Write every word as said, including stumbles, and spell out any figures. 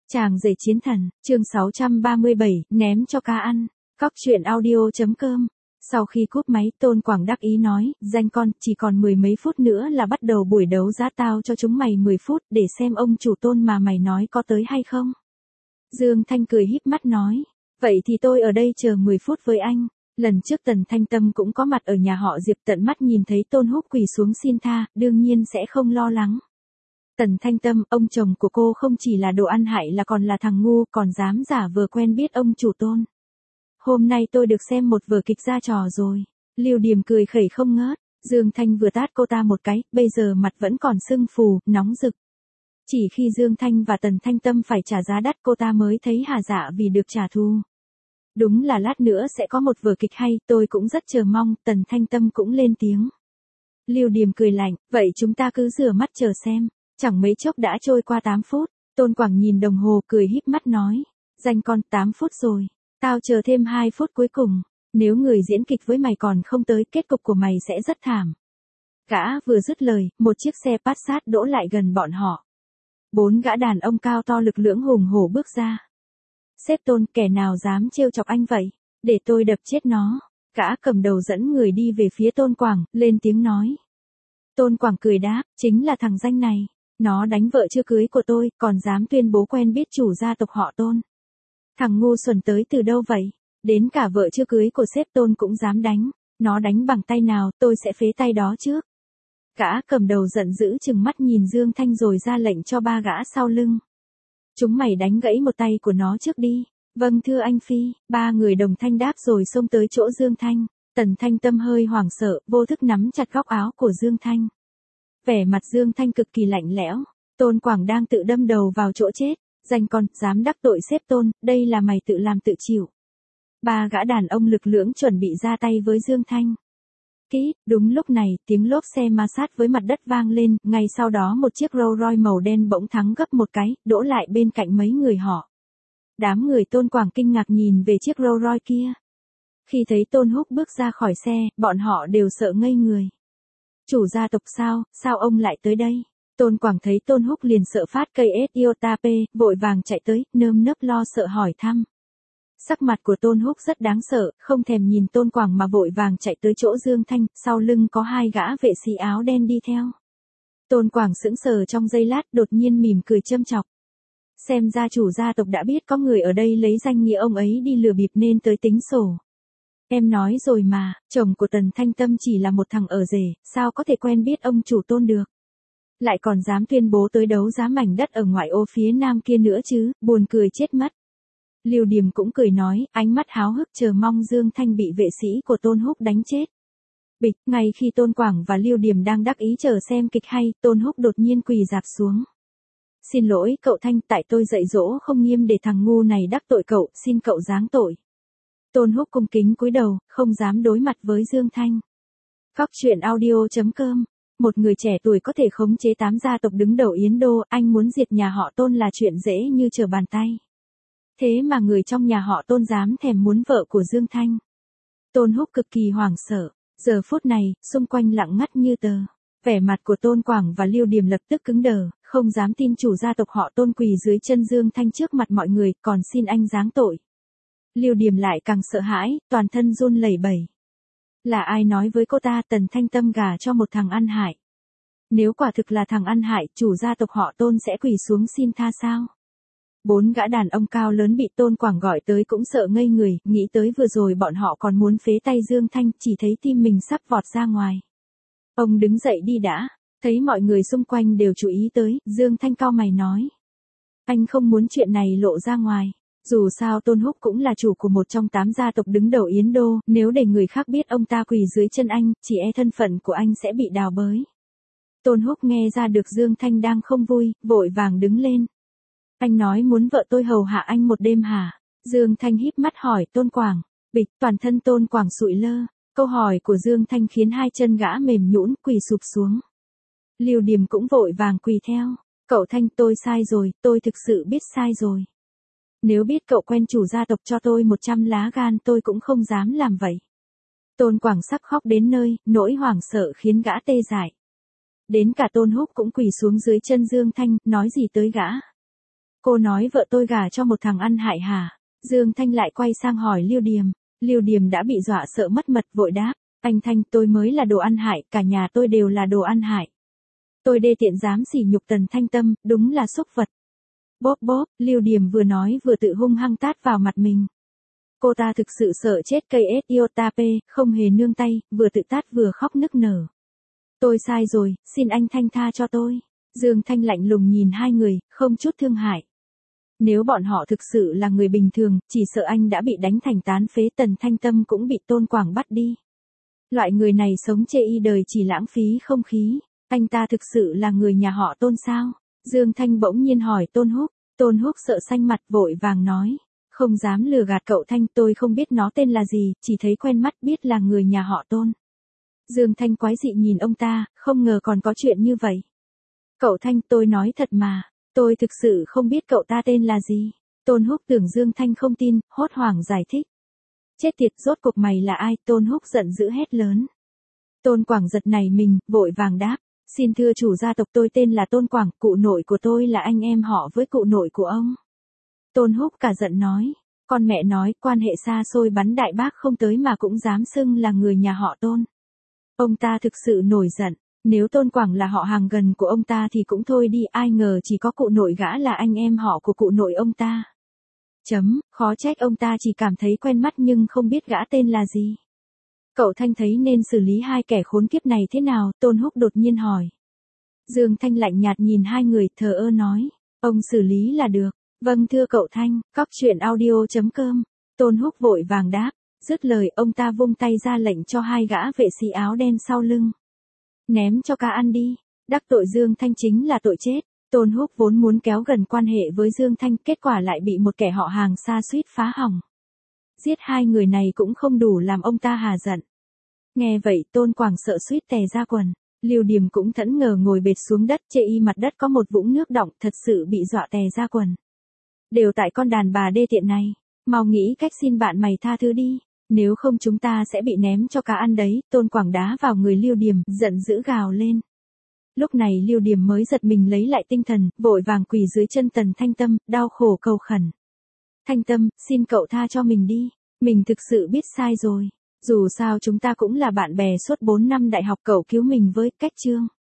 Chàng rể chiến thần, chương sáu trăm ba mươi bảy, ném cho cá ăn. Cóc truyện audio.com. Sau khi cúp máy, Tôn Quảng đắc ý nói, danh con, chỉ còn mười mấy phút nữa là bắt đầu buổi đấu giá, tao cho chúng mày mười phút để xem ông chủ Tôn mà mày nói có tới hay không. Dương Thanh cười híp mắt nói, vậy thì tôi ở đây chờ mười phút với anh. Lần trước Tần Thanh Tâm cũng có mặt ở nhà họ Diệp, tận mắt nhìn thấy Tôn Húc quỳ xuống xin tha, đương nhiên sẽ không lo lắng. Tần Thanh Tâm, ông chồng của cô không chỉ là đồ ăn hại là còn là thằng ngu, còn dám giả vờ quen biết ông chủ Tôn. Hôm nay tôi được xem một vở kịch ra trò rồi. Lưu Điềm cười khẩy không ngớt. Dương Thanh vừa tát cô ta một cái, bây giờ mặt vẫn còn sưng phù, nóng rực. Chỉ khi Dương Thanh và Tần Thanh Tâm phải trả giá đắt, cô ta mới thấy hà dạ vì được trả thù. Đúng là lát nữa sẽ có một vở kịch hay, tôi cũng rất chờ mong. Tần Thanh Tâm cũng lên tiếng. Lưu Điềm cười lạnh, vậy chúng ta cứ rửa mắt chờ xem. Chẳng mấy chốc đã trôi qua tám phút, Tôn Quảng nhìn đồng hồ cười híp mắt nói, danh con, tám phút rồi, tao chờ thêm hai phút cuối cùng, nếu người diễn kịch với mày còn không tới, kết cục của mày sẽ rất thảm. Gã vừa dứt lời, một chiếc xe Passat đỗ lại gần bọn họ. Bốn gã đàn ông cao to lực lưỡng hùng hổ bước ra. Sếp Tôn, kẻ nào dám trêu chọc anh vậy, để tôi đập chết nó. Gã cầm đầu dẫn người đi về phía Tôn Quảng, lên tiếng nói. Tôn Quảng cười đáp, chính là thằng danh này. Nó đánh vợ chưa cưới của tôi, còn dám tuyên bố quen biết chủ gia tộc họ Tôn. Thằng ngu xuẩn tới từ đâu vậy? Đến cả vợ chưa cưới của sếp Tôn cũng dám đánh. Nó đánh bằng tay nào, tôi sẽ phế tay đó trước. Gã cầm đầu giận dữ chừng mắt nhìn Dương Thanh rồi ra lệnh cho ba gã sau lưng. Chúng mày đánh gãy một tay của nó trước đi. Vâng thưa anh Phi, ba người đồng thanh đáp rồi xông tới chỗ Dương Thanh. Tần Thanh Tâm hơi hoảng sợ, vô thức nắm chặt góc áo của Dương Thanh. Vẻ mặt Dương Thanh cực kỳ lạnh lẽo, Tôn Quảng đang tự đâm đầu vào chỗ chết, danh con, dám đắc tội sếp Tôn, đây là mày tự làm tự chịu. Ba gã đàn ông lực lưỡng chuẩn bị ra tay với Dương Thanh. Kít, đúng lúc này, tiếng lốp xe ma sát với mặt đất vang lên, ngay sau đó một chiếc Rolls Royce màu đen bỗng thắng gấp một cái, đỗ lại bên cạnh mấy người họ. Đám người Tôn Quảng kinh ngạc nhìn về chiếc Rolls Royce kia. Khi thấy Tôn Húc bước ra khỏi xe, bọn họ đều sợ ngây người. Chủ gia tộc sao, sao ông lại tới đây? Tôn Quảng thấy Tôn Húc liền sợ phát cây ét iota pê, vội vàng chạy tới, nơm nớp lo sợ hỏi thăm. Sắc mặt của Tôn Húc rất đáng sợ, không thèm nhìn Tôn Quảng mà vội vàng chạy tới chỗ Dương Thanh, sau lưng có hai gã vệ sĩ áo đen đi theo. Tôn Quảng sững sờ trong giây lát, đột nhiên mỉm cười châm chọc. Xem ra chủ gia tộc đã biết có người ở đây lấy danh nghĩa ông ấy đi lừa bịp nên tới tính sổ. Em nói rồi mà, chồng của Tần Thanh Tâm chỉ là một thằng ở rể, sao có thể quen biết ông chủ Tôn được. Lại còn dám tuyên bố tới đấu giá mảnh đất ở ngoại ô phía nam kia nữa chứ, buồn cười chết mất. Lưu Điềm cũng cười nói, ánh mắt háo hức chờ mong Dương Thanh bị vệ sĩ của Tôn Húc đánh chết. Bịch, ngay khi Tôn Quảng và Lưu Điềm đang đắc ý chờ xem kịch hay, Tôn Húc đột nhiên quỳ rạp xuống. Xin lỗi cậu Thanh, tại tôi dạy dỗ không nghiêm để thằng ngu này đắc tội cậu, xin cậu giáng tội. Tôn Húc cung kính cúi đầu, không dám đối mặt với Dương Thanh. Cóc truyện audio.com. Một người trẻ tuổi có thể khống chế tám gia tộc đứng đầu Yến Đô, anh muốn diệt nhà họ Tôn là chuyện dễ như trở bàn tay. Thế mà người trong nhà họ Tôn dám thèm muốn vợ của Dương Thanh. Tôn Húc cực kỳ hoảng sợ. Giờ phút này, xung quanh lặng ngắt như tờ. Vẻ mặt của Tôn Quảng và Lưu Điềm lập tức cứng đờ, không dám tin chủ gia tộc họ Tôn quỳ dưới chân Dương Thanh trước mặt mọi người, còn xin anh giáng tội. Lưu Điềm lại càng sợ hãi, toàn thân run lẩy bẩy. Là ai nói với cô ta Tần Thanh Tâm gả cho một thằng ăn hại? Nếu quả thực là thằng ăn hại, chủ gia tộc họ Tôn sẽ quỳ xuống xin tha sao? Bốn gã đàn ông cao lớn bị Tôn Quảng gọi tới cũng sợ ngây người, nghĩ tới vừa rồi bọn họ còn muốn phế tay Dương Thanh, chỉ thấy tim mình sắp vọt ra ngoài. Ông đứng dậy đi đã, thấy mọi người xung quanh đều chú ý tới, Dương Thanh cau mày nói. Anh không muốn chuyện này lộ ra ngoài. Dù sao Tôn Húc cũng là chủ của một trong tám gia tộc đứng đầu Yến Đô, nếu để người khác biết ông ta quỳ dưới chân anh, chỉ e thân phận của anh sẽ bị đào bới. Tôn Húc nghe ra được Dương Thanh đang không vui, vội vàng đứng lên. Anh nói muốn vợ tôi hầu hạ anh một đêm hả? Dương Thanh híp mắt hỏi Tôn Quảng. Bịch, toàn thân Tôn Quảng sụi lơ. Câu hỏi của Dương Thanh khiến hai chân gã mềm nhũn quỳ sụp xuống. Lưu Điềm cũng vội vàng quỳ theo. Cậu Thanh, tôi sai rồi, tôi thực sự biết sai rồi. Nếu biết cậu quen chủ gia tộc cho tôi một trăm lá gan tôi cũng không dám làm vậy. Tôn Quảng sắp khóc đến nơi, nỗi hoảng sợ khiến gã tê dại. Đến cả Tôn Húc cũng quỳ xuống dưới chân Dương Thanh, nói gì tới gã. Cô nói vợ tôi gả cho một thằng ăn hại hả? Dương Thanh lại quay sang hỏi Lưu Điềm. Lưu Điềm đã bị dọa sợ mất mật vội đáp. Anh Thanh, tôi mới là đồ ăn hại, cả nhà tôi đều là đồ ăn hại. Tôi đê tiện dám sỉ nhục Tần Thanh Tâm, đúng là súc vật. Bóp bóp, Lưu Điềm vừa nói vừa tự hung hăng tát vào mặt mình. Cô ta thực sự sợ chết cây ét iota p, không hề nương tay, vừa tự tát vừa khóc nức nở. Tôi sai rồi, xin anh Thanh tha cho tôi. Dương Thanh lạnh lùng nhìn hai người, không chút thương hại. Nếu bọn họ thực sự là người bình thường, chỉ sợ anh đã bị đánh thành tán phế, Tần Thanh Tâm cũng bị Tôn Quảng bắt đi. Loại người này sống chê y đời chỉ lãng phí không khí. Anh ta thực sự là người nhà họ Tôn sao? Dương Thanh bỗng nhiên hỏi Tôn Húc. Tôn Húc sợ xanh mặt vội vàng nói. Không dám lừa gạt cậu Thanh, tôi không biết nó tên là gì, chỉ thấy quen mắt biết là người nhà họ Tôn. Dương Thanh quái dị nhìn ông ta, không ngờ còn có chuyện như vậy. Cậu Thanh, tôi nói thật mà, tôi thực sự không biết cậu ta tên là gì. Tôn Húc tưởng Dương Thanh không tin, hốt hoảng giải thích. Chết tiệt, rốt cuộc mày là ai? Tôn Húc giận dữ hét lớn. Tôn Quảng giật nảy mình, vội vàng đáp. Xin thưa chủ gia tộc, tôi tên là Tôn Quảng, cụ nội của tôi là anh em họ với cụ nội của ông. Tôn Húc cả giận nói. Con mẹ nói, quan hệ xa xôi bắn đại bác không tới mà cũng dám xưng là người nhà họ Tôn. Ông ta thực sự nổi giận. Nếu Tôn Quảng là họ hàng gần của ông ta thì cũng thôi đi, ai ngờ chỉ có cụ nội gã là anh em họ của cụ nội ông ta. Chấm, khó trách ông ta chỉ cảm thấy quen mắt nhưng không biết gã tên là gì. Cậu Thanh thấy nên xử lý hai kẻ khốn kiếp này thế nào? Tôn Húc đột nhiên hỏi. Dương Thanh lạnh nhạt nhìn hai người, thờ ơ nói. Ông xử lý là được. Vâng thưa cậu Thanh, cóc truyện audio chấm com. Tôn Húc vội vàng đáp. Dứt lời, ông ta vung tay ra lệnh cho hai gã vệ sĩ áo đen sau lưng. Ném cho cá ăn đi. Đắc tội Dương Thanh chính là tội chết. Tôn Húc vốn muốn kéo gần quan hệ với Dương Thanh, kết quả lại bị một kẻ họ hàng xa suýt phá hỏng. Giết hai người này cũng không đủ làm ông ta hà giận. Nghe vậy, Tôn Quảng sợ suýt tè ra quần. Lưu Điềm cũng thẫn ngờ ngồi bệt xuống đất, chê y mặt đất có một vũng nước đọng, thật sự bị dọa tè ra quần. Đều tại con đàn bà đê tiện này. Mau nghĩ cách xin bạn mày tha thứ đi. Nếu không chúng ta sẽ bị ném cho cá ăn đấy. Tôn Quảng đá vào người Lưu Điềm, giận dữ gào lên. Lúc này Lưu Điềm mới giật mình lấy lại tinh thần, vội vàng quỳ dưới chân Tần Thanh Tâm, đau khổ cầu khẩn. Thanh Tâm, xin cậu tha cho mình đi. Mình thực sự biết sai rồi. Dù sao chúng ta cũng là bạn bè suốt bốn năm đại học, cậu cứu mình với. Cách chương.